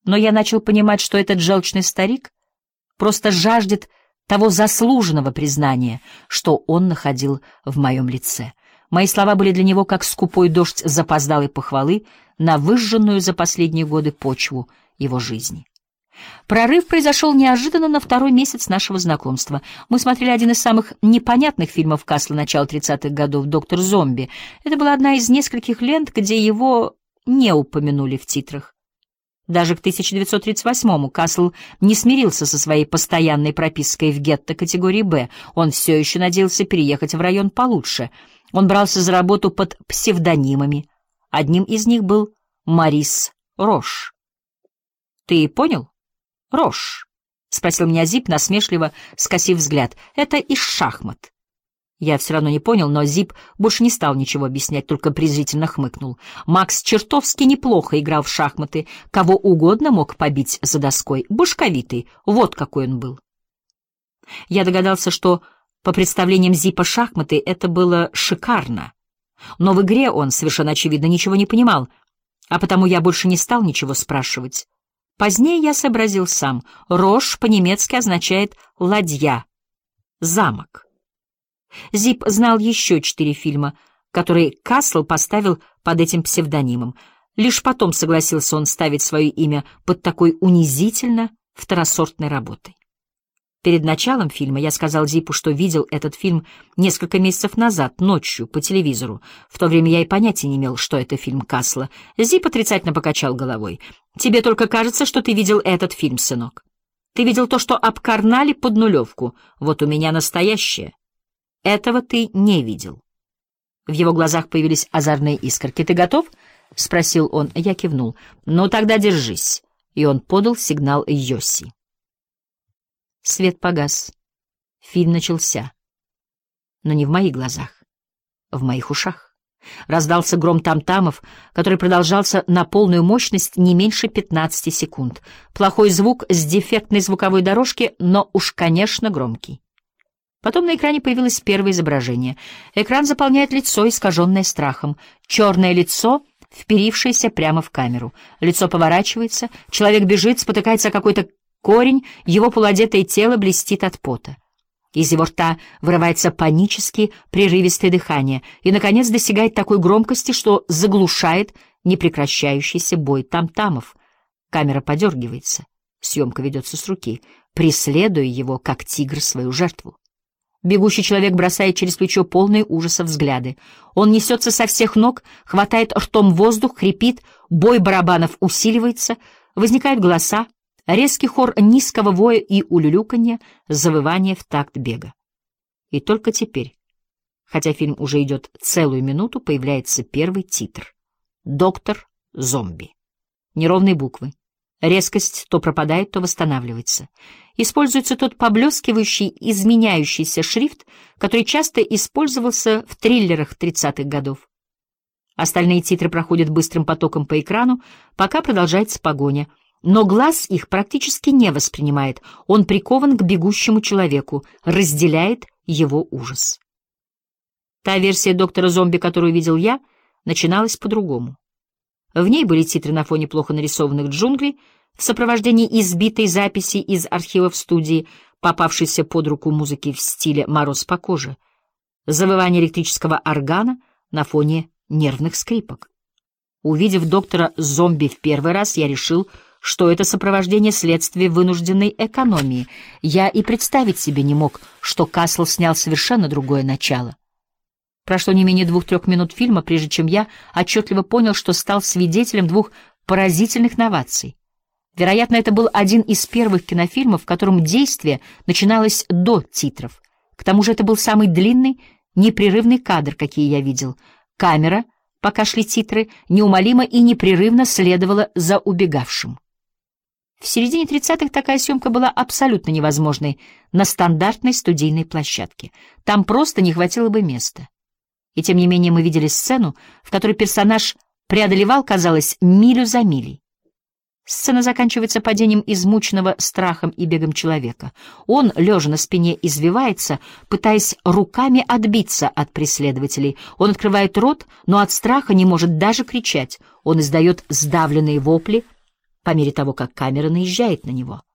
Но я начал понимать, что этот желчный старик просто жаждет того заслуженного признания, что он находил в моем лице. Мои слова были для него как скупой дождь запоздалой похвалы на выжженную за последние годы почву его жизни. Прорыв произошел неожиданно на второй месяц нашего знакомства. Мы смотрели один из самых непонятных фильмов Касла начала 30-х годов «Доктор Зомби». Это была одна из нескольких лент, где его не упомянули в титрах. Даже к 1938-му Касл не смирился со своей постоянной пропиской в гетто категории «Б». Он все еще надеялся переехать в район получше. Он брался за работу под псевдонимами. Одним из них был Морис Рош. «Ты понял? Рош?» — спросил меня Зип, насмешливо скосив взгляд. «Это из шахмат». Я все равно не понял, но Зип больше не стал ничего объяснять, только презрительно хмыкнул. Макс чертовски неплохо играл в шахматы, кого угодно мог побить за доской. Башковитый, вот какой он был. Я догадался, что по представлениям Зипа шахматы это было шикарно. Но в игре он, совершенно очевидно, ничего не понимал, а потому я больше не стал ничего спрашивать. Позднее я сообразил сам. «Рош» по-немецки означает «ладья», «замок». Зип знал еще 4 фильма, которые Касл поставил под этим псевдонимом. Лишь потом согласился он ставить свое имя под такой унизительно второсортной работой. Перед началом фильма я сказал Зипу, что видел этот фильм несколько месяцев назад, ночью, по телевизору. В то время я и понятия не имел, что это фильм Касла. Зип отрицательно покачал головой. «Тебе только кажется, что ты видел этот фильм, сынок. Ты видел то, что обкарнали под нулевку. Вот у меня настоящее. Этого ты не видел». В его глазах появились озорные искорки. «Ты готов?» — спросил он. Я кивнул. «Ну, тогда держись». И он подал сигнал Йоси. Свет погас. Фильм начался. Но не в моих глазах, в моих ушах. Раздался гром там-тамов, который продолжался на полную мощность не меньше 15 секунд. Плохой звук с дефектной звуковой дорожки, но уж, конечно, громкий. Потом на экране появилось первое изображение. Экран заполняет лицо, искаженное страхом. Черное лицо, вперившееся прямо в камеру. Лицо поворачивается, человек бежит, спотыкается о какой-то корень, его полуодетое тело блестит от пота. Из его рта вырывается панически прерывистое дыхание и, наконец, достигает такой громкости, что заглушает непрекращающийся бой там-тамов. Камера подергивается, съемка ведется с руки, преследуя его, как тигр, свою жертву. Бегущий человек бросает через плечо полные ужаса взгляды. Он несется со всех ног, хватает ртом воздух, хрипит, бой барабанов усиливается, возникают голоса, резкий хор низкого воя и улюлюканья, завывание в такт бега. И только теперь, хотя фильм уже идет целую минуту, появляется первый титр. «Доктор Зомби». Неровные буквы. Резкость то пропадает, то восстанавливается. Используется тот поблескивающий, изменяющийся шрифт, который часто использовался в триллерах 30-х годов. Остальные титры проходят быстрым потоком по экрану, пока продолжается погоня. Но глаз их практически не воспринимает, он прикован к бегущему человеку, разделяет его ужас. Та версия «Доктора Зомби», которую видел я, начиналась по-другому. В ней были титры на фоне плохо нарисованных джунглей, в сопровождении избитой записи из архивов студии, попавшейся под руку музыки в стиле «Мороз по коже», завывание электрического органа на фоне нервных скрипок. Увидев доктора Зомби в первый раз, я решил, что это сопровождение следствия вынужденной экономии. Я и представить себе не мог, что Касл снял совершенно другое начало. Прошло не менее 2-3 минут фильма, прежде чем я отчетливо понял, что стал свидетелем 2 поразительных новаций. Вероятно, это был один из первых кинофильмов, в котором действие начиналось до титров. К тому же это был самый длинный, непрерывный кадр, какие я видел. Камера, пока шли титры, неумолимо и непрерывно следовала за убегавшим. В середине 30-х такая съемка была абсолютно невозможной на стандартной студийной площадке. Там просто не хватило бы места. И тем не менее мы видели сцену, в которой персонаж преодолевал, казалось, милю за милей. Сцена заканчивается падением измученного страхом и бегом человека. Он, лежа на спине, извивается, пытаясь руками отбиться от преследователей. Он открывает рот, но от страха не может даже кричать. Он издает сдавленные вопли, по мере того, как камера наезжает на него.